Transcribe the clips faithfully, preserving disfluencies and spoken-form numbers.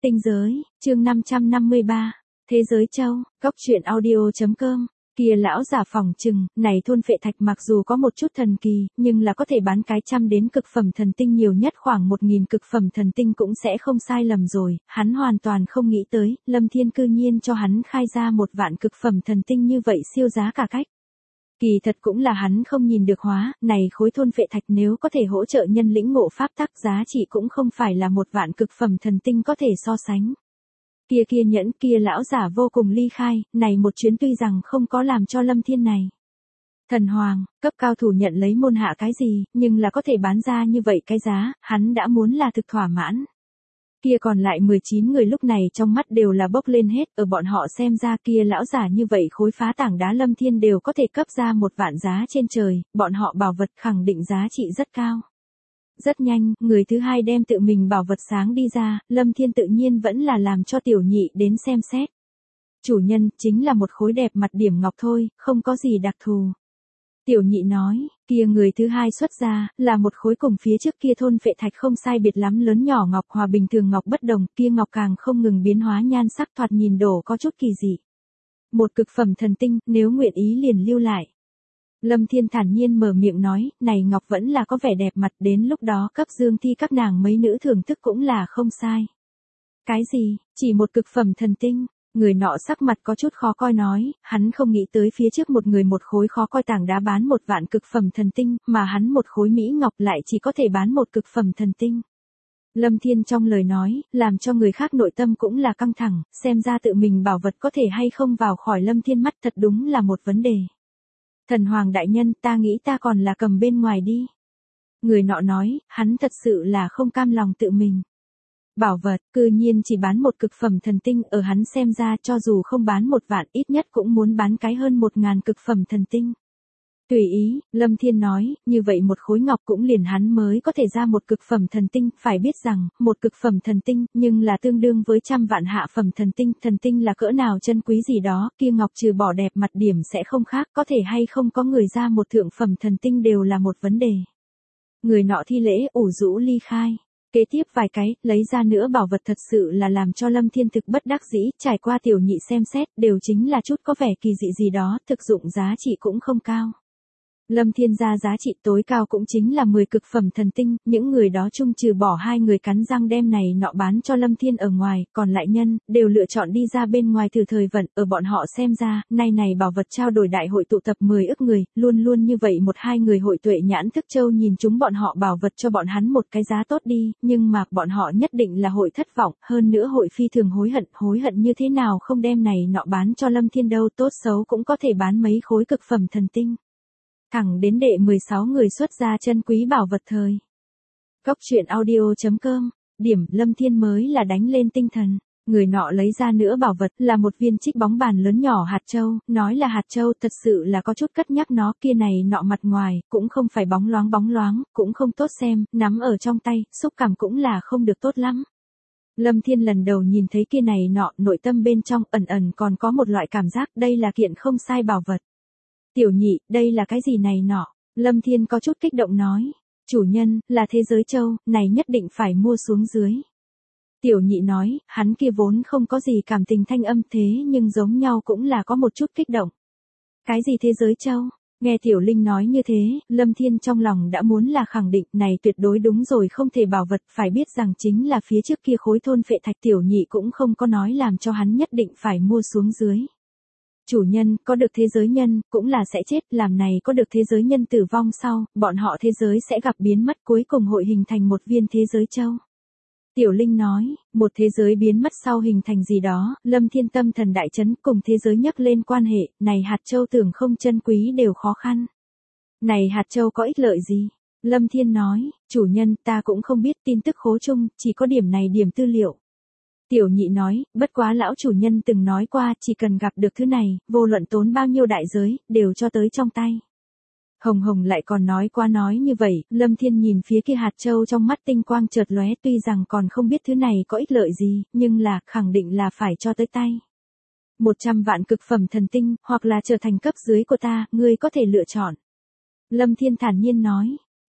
Tinh giới, chương năm trăm năm mươi ba, Thế giới châu, góc truyện audio chấm com. Kia lão giả phỏng chừng, này thôn phệ thạch mặc dù có một chút thần kỳ, nhưng là có thể bán cái trăm đến cực phẩm thần tinh, nhiều nhất khoảng một nghìn cực phẩm thần tinh cũng sẽ không sai lầm rồi. Hắn hoàn toàn không nghĩ tới, Lâm Thiên cư nhiên cho hắn khai ra một vạn cực phẩm thần tinh như vậy siêu giá cả cách. Kỳ thật cũng là hắn không nhìn được hóa, này khối thôn phệ thạch nếu có thể hỗ trợ nhân lĩnh ngộ pháp tắc, giá trị cũng không phải là một vạn cực phẩm thần tinh có thể so sánh. Kia kia nhẫn, kia lão giả vô cùng ly khai, này một chuyến tuy rằng không có làm cho Lâm Thiên này thần hoàng, cấp cao thủ nhận lấy môn hạ cái gì, nhưng là có thể bán ra như vậy cái giá, hắn đã muốn là thực thỏa mãn. Kia còn lại mười chín người lúc này trong mắt đều là bốc lên hết, ở bọn họ xem ra kia lão giả như vậy khối phá tảng đá Lâm Thiên đều có thể cấp ra một vạn giá trên trời, bọn họ bảo vật khẳng định giá trị rất cao. Rất nhanh, người thứ hai đem tự mình bảo vật sáng đi ra, Lâm Thiên tự nhiên vẫn là làm cho tiểu nhị đến xem xét. Chủ nhân, chính là một khối đẹp mặt điểm ngọc thôi, không có gì đặc thù. Tiểu nhị nói, kia người thứ hai xuất ra, là một khối cùng phía trước kia thôn phệ thạch không sai biệt lắm lớn nhỏ ngọc, hòa bình thường ngọc bất đồng, kia ngọc càng không ngừng biến hóa nhan sắc, thoạt nhìn đổ có chút kỳ dị. Một cực phẩm thần tinh, nếu nguyện ý liền lưu lại. Lâm Thiên thản nhiên mở miệng nói, này ngọc vẫn là có vẻ đẹp mặt, đến lúc đó cấp dương thi các nàng mấy nữ thưởng thức cũng là không sai. Cái gì, chỉ một cực phẩm thần tinh? Người nọ sắc mặt có chút khó coi nói, hắn không nghĩ tới phía trước một người một khối khó coi tảng đá bán một vạn cực phẩm thần tinh, mà hắn một khối mỹ ngọc lại chỉ có thể bán một cực phẩm thần tinh. Lâm Thiên trong lời nói, làm cho người khác nội tâm cũng là căng thẳng, xem ra tự mình bảo vật có thể hay không vào khỏi Lâm Thiên mắt thật đúng là một vấn đề. Thần hoàng đại nhân, ta nghĩ ta còn là cầm bên ngoài đi. Người nọ nói, hắn thật sự là không cam lòng tự mình. Bảo vật, cư nhiên chỉ bán một cực phẩm thần tinh, ở hắn xem ra cho dù không bán một vạn ít nhất cũng muốn bán cái hơn một ngàn cực phẩm thần tinh. Tùy ý, Lâm Thiên nói, như vậy một khối ngọc cũng liền hắn mới có thể ra một cực phẩm thần tinh, phải biết rằng, một cực phẩm thần tinh, nhưng là tương đương với trăm vạn hạ phẩm thần tinh, thần tinh là cỡ nào chân quý gì đó, kia ngọc trừ bỏ đẹp mặt điểm sẽ không khác, có thể hay không có người ra một thượng phẩm thần tinh đều là một vấn đề. Người nọ thi lễ ủ rũ ly khai. Kế tiếp vài cái, lấy ra nữa bảo vật thật sự là làm cho Lâm Thiên thực bất đắc dĩ, trải qua tiểu nhị xem xét, đều chính là chút có vẻ kỳ dị gì đó, thực dụng giá trị cũng không cao. Lâm Thiên ra giá trị tối cao cũng chính là mười cực phẩm thần tinh, những người đó chung trừ bỏ hai người cắn răng đem này nọ bán cho Lâm Thiên ở ngoài, còn lại nhân, đều lựa chọn đi ra bên ngoài thử thời vận, ở bọn họ xem ra, nay này bảo vật trao đổi đại hội tụ tập mười ức người, luôn luôn như vậy một hai người hội tuệ nhãn thức châu nhìn chúng bọn họ bảo vật cho bọn hắn một cái giá tốt đi, nhưng mà bọn họ nhất định là hội thất vọng, hơn nữa hội phi thường hối hận, hối hận như thế nào không đem này nọ bán cho Lâm Thiên đâu, tốt xấu cũng có thể bán mấy khối cực phẩm thần tinh. Thẳng đến đệ mười sáu người xuất ra chân quý bảo vật thời. Góc truyện audio chấm com, điểm Lâm Thiên mới là đánh lên tinh thần, người nọ lấy ra nữa bảo vật là một viên trích bóng bàn lớn nhỏ hạt châu, nói là hạt châu thật sự là có chút cất nhắc nó kia này nọ mặt ngoài, cũng không phải bóng loáng bóng loáng, cũng không tốt xem, nắm ở trong tay, xúc cảm cũng là không được tốt lắm. Lâm Thiên lần đầu nhìn thấy kia này nọ, nội tâm bên trong ẩn ẩn còn có một loại cảm giác đây là kiện không sai bảo vật. Tiểu nhị, đây là cái gì này nọ? Lâm Thiên có chút kích động nói. Chủ nhân, là thế giới châu, này nhất định phải mua xuống dưới. Tiểu nhị nói, hắn kia vốn không có gì cảm tình thanh âm thế nhưng giống nhau cũng là có một chút kích động. Cái gì thế giới châu? Nghe Tiểu Linh nói như thế, Lâm Thiên trong lòng đã muốn là khẳng định này tuyệt đối đúng rồi không thể bảo vật, phải biết rằng chính là phía trước kia khối thôn phệ thạch tiểu nhị cũng không có nói làm cho hắn nhất định phải mua xuống dưới. Chủ nhân, có được thế giới nhân, cũng là sẽ chết, làm này có được thế giới nhân tử vong sau, bọn họ thế giới sẽ gặp biến mất cuối cùng hội hình thành một viên thế giới châu. Tiểu Linh nói, một thế giới biến mất sau hình thành gì đó, Lâm Thiên tâm thần đại chấn cùng thế giới nhắc lên quan hệ, này hạt châu tưởng không chân quý đều khó khăn. Này hạt châu có ích lợi gì? Lâm Thiên nói, chủ nhân, ta cũng không biết tin tức khố chung, chỉ có điểm này điểm tư liệu. Tiểu nhị nói, bất quá lão chủ nhân từng nói qua, chỉ cần gặp được thứ này, vô luận tốn bao nhiêu đại giới, đều cho tới trong tay. Hồng Hồng lại còn nói qua nói như vậy, Lâm Thiên nhìn phía kia hạt châu trong mắt tinh quang chợt lóe, tuy rằng còn không biết thứ này có ích lợi gì, nhưng là, khẳng định là phải cho tới tay. Một trăm vạn cực phẩm thần tinh, hoặc là trở thành cấp dưới của ta, ngươi có thể lựa chọn. Lâm Thiên thản nhiên nói.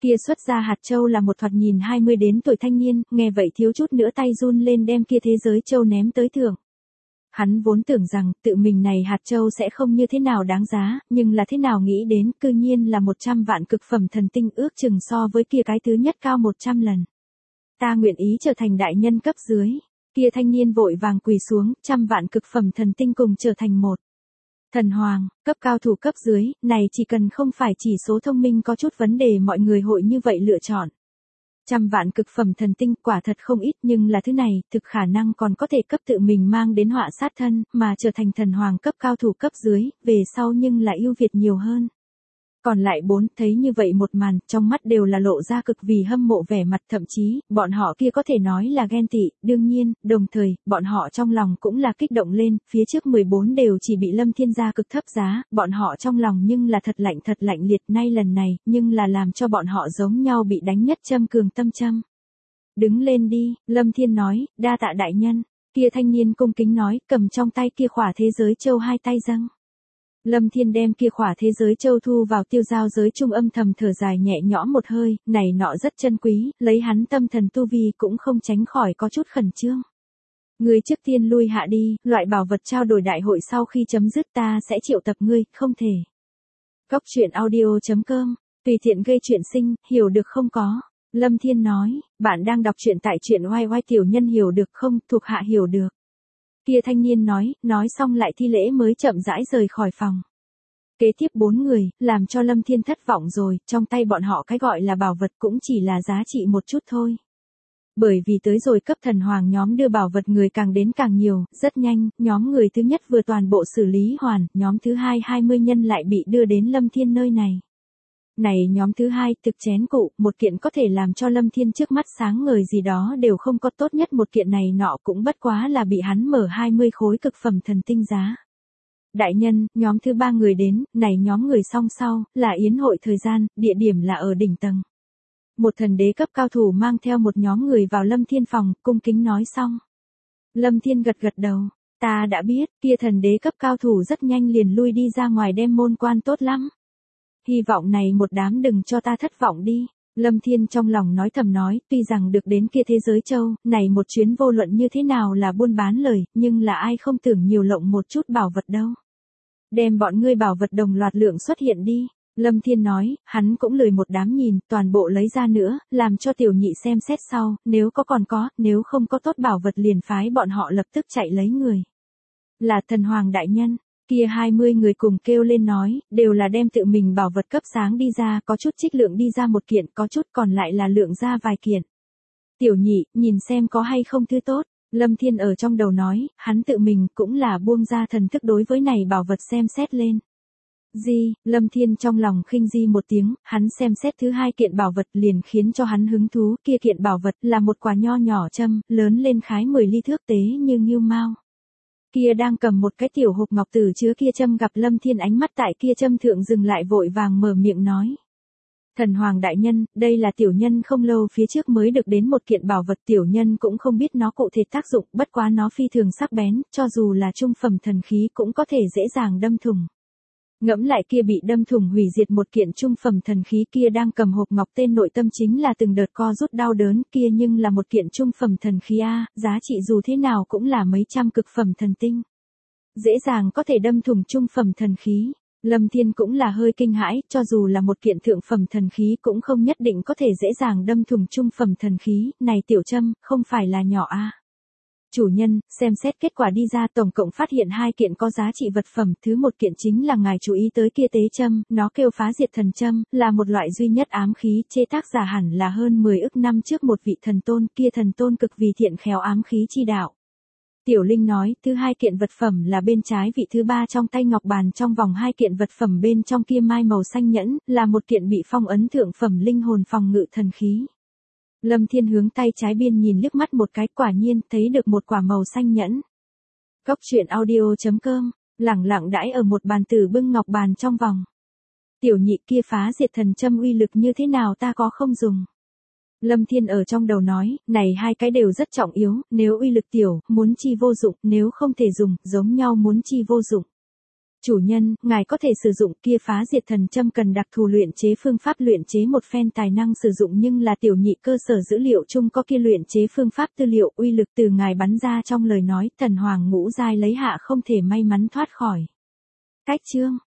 Kia xuất ra hạt châu là một thoạt nhìn hai mươi đến tuổi thanh niên, nghe vậy thiếu chút nữa tay run lên đem kia thế giới châu ném tới thượng. Hắn vốn tưởng rằng tự mình này hạt châu sẽ không như thế nào đáng giá, nhưng là thế nào nghĩ đến cư nhiên là một trăm vạn cực phẩm thần tinh, ước chừng so với kia cái thứ nhất cao một trăm lần. Ta nguyện ý trở thành đại nhân cấp dưới. Kia thanh niên vội vàng quỳ xuống, trăm vạn cực phẩm thần tinh cùng trở thành một. Thần hoàng, cấp cao thủ cấp dưới, này chỉ cần không phải chỉ số thông minh có chút vấn đề mọi người hội như vậy lựa chọn. Trăm vạn cực phẩm thần tinh quả thật không ít, nhưng là thứ này, thực khả năng còn có thể cấp tự mình mang đến họa sát thân, mà trở thành thần hoàng cấp cao thủ cấp dưới, về sau nhưng là ưu việt nhiều hơn. Còn lại bốn, thấy như vậy một màn, trong mắt đều là lộ ra cực vì hâm mộ vẻ mặt, thậm chí, bọn họ kia có thể nói là ghen tị, đương nhiên, đồng thời, bọn họ trong lòng cũng là kích động lên, phía trước mười bốn đều chỉ bị Lâm Thiên gia cực thấp giá, bọn họ trong lòng nhưng là thật lạnh thật lạnh liệt, nay lần này, nhưng là làm cho bọn họ giống nhau bị đánh nhất châm cường tâm châm. Đứng lên đi, Lâm Thiên nói, đa tạ đại nhân, kia thanh niên cung kính nói, cầm trong tay kia khỏa thế giới châu hai tay dâng. Lâm Thiên đem kia khỏa thế giới châu thu vào tiêu giao giới trung, âm thầm thở dài nhẹ nhõm một hơi, này nọ rất chân quý, lấy hắn tâm thần tu vi cũng không tránh khỏi có chút khẩn trương. Ngươi trước tiên lui hạ đi, loại bảo vật trao đổi đại hội sau khi chấm dứt ta sẽ triệu tập ngươi, không thể. Góc truyện audio chấm com, tùy tiện gây chuyện sinh, hiểu được không có. Lâm Thiên nói, bạn đang đọc truyện tại truyện oai oai tiểu nhân hiểu được không, thuộc hạ hiểu được. Kia thanh niên nói, nói xong lại thi lễ mới chậm rãi rời khỏi phòng. Kế tiếp bốn người, làm cho Lâm Thiên thất vọng rồi, trong tay bọn họ cái gọi là bảo vật cũng chỉ là giá trị một chút thôi. Bởi vì tới rồi cấp thần hoàng nhóm đưa bảo vật người càng đến càng nhiều, rất nhanh, nhóm người thứ nhất vừa toàn bộ xử lý hoàn, nhóm thứ hai hai mươi nhân lại bị đưa đến Lâm Thiên nơi này. Này nhóm thứ hai, thực chén cụ, một kiện có thể làm cho Lâm Thiên trước mắt sáng ngời gì đó đều không có, tốt nhất một kiện này nọ cũng bất quá là bị hắn mở hai mươi khối cực phẩm thần tinh giá. Đại nhân, nhóm thứ ba người đến, này nhóm người song sau, là yến hội thời gian, địa điểm là ở đỉnh tầng. Một thần đế cấp cao thủ mang theo một nhóm người vào Lâm Thiên phòng, cung kính nói xong. Lâm Thiên gật gật đầu, ta đã biết, kia thần đế cấp cao thủ rất nhanh liền lui đi ra ngoài đem môn quan tốt lắm. Hy vọng này một đám đừng cho ta thất vọng đi. Lâm Thiên trong lòng nói thầm nói, tuy rằng được đến kia thế giới châu, này một chuyến vô luận như thế nào là buôn bán lời, nhưng là ai không tưởng nhiều lộng một chút bảo vật đâu. Đem bọn ngươi bảo vật đồng loạt lượng xuất hiện đi. Lâm Thiên nói, hắn cũng lười một đám nhìn, toàn bộ lấy ra nữa, làm cho tiểu nhị xem xét sau, nếu có còn có, nếu không có tốt bảo vật liền phái bọn họ lập tức chạy lấy người. Là thần hoàng đại nhân. Kia hai mươi người cùng kêu lên nói, đều là đem tự mình bảo vật cấp sáng đi ra, có chút trích lượng đi ra một kiện, có chút còn lại là lượng ra vài kiện. Tiểu nhị, nhìn xem có hay không thứ tốt. Lâm Thiên ở trong đầu nói, hắn tự mình cũng là buông ra thần thức đối với này bảo vật xem xét lên. Di, Lâm Thiên trong lòng khinh di một tiếng, hắn xem xét thứ hai kiện bảo vật liền khiến cho hắn hứng thú, kia kiện bảo vật là một quả nho nhỏ châm, lớn lên khái mười ly thước tế như ngưu mao. Kia đang cầm một cái tiểu hộp ngọc tử chứa kia châm gặp Lâm Thiên ánh mắt tại kia châm thượng dừng lại vội vàng mở miệng nói. Thần hoàng đại nhân, đây là tiểu nhân không lâu phía trước mới được đến một kiện bảo vật, tiểu nhân cũng không biết nó cụ thể tác dụng, bất quá nó phi thường sắc bén, cho dù là trung phẩm thần khí cũng có thể dễ dàng đâm thủng. Ngẫm lại kia bị đâm thủng hủy diệt một kiện trung phẩm thần khí kia đang cầm hộp ngọc tên nội tâm chính là từng đợt co rút đau đớn kia, nhưng là một kiện trung phẩm thần khí a, giá trị dù thế nào cũng là mấy trăm cực phẩm thần tinh. Dễ dàng có thể đâm thủng trung phẩm thần khí. Lâm Thiên cũng là hơi kinh hãi, cho dù là một kiện thượng phẩm thần khí cũng không nhất định có thể dễ dàng đâm thủng trung phẩm thần khí, này tiểu châm, không phải là nhỏ a. Chủ nhân, xem xét kết quả đi ra tổng cộng phát hiện hai kiện có giá trị vật phẩm, thứ một kiện chính là ngài chú ý tới kia tế châm, nó kêu phá diệt thần châm, là một loại duy nhất ám khí, chế tác giả hẳn là hơn mười ức năm trước một vị thần tôn, kia thần tôn cực vì thiện khéo ám khí chi đạo. Tiểu Linh nói, thứ hai kiện vật phẩm là bên trái vị thứ ba trong tay ngọc bàn, trong vòng hai kiện vật phẩm bên trong kia mai màu xanh nhẫn, là một kiện bị phong ấn thượng phẩm linh hồn phòng ngự thần khí. Lâm Thiên hướng tay trái biên nhìn liếc mắt một cái, quả nhiên thấy được một quả màu xanh nhẫn. Góc truyện audio chấm com, lẳng lặng đãi ở một bàn tử bưng ngọc bàn trong vòng. Tiểu nhị kia phá diệt thần châm uy lực như thế nào ta có không dùng. Lâm Thiên ở trong đầu nói, này hai cái đều rất trọng yếu, nếu uy lực tiểu, muốn chi vô dụng, nếu không thể dùng, giống nhau muốn chi vô dụng. Chủ nhân, ngài có thể sử dụng kia phá diệt thần châm cần đặc thù luyện chế phương pháp luyện chế một phen tài năng sử dụng nhưng là tiểu nhị cơ sở dữ liệu chung có kia luyện chế phương pháp tư liệu uy lực từ ngài bắn ra trong lời nói thần hoàng ngũ giai lấy hạ không thể may mắn thoát khỏi. Cách chương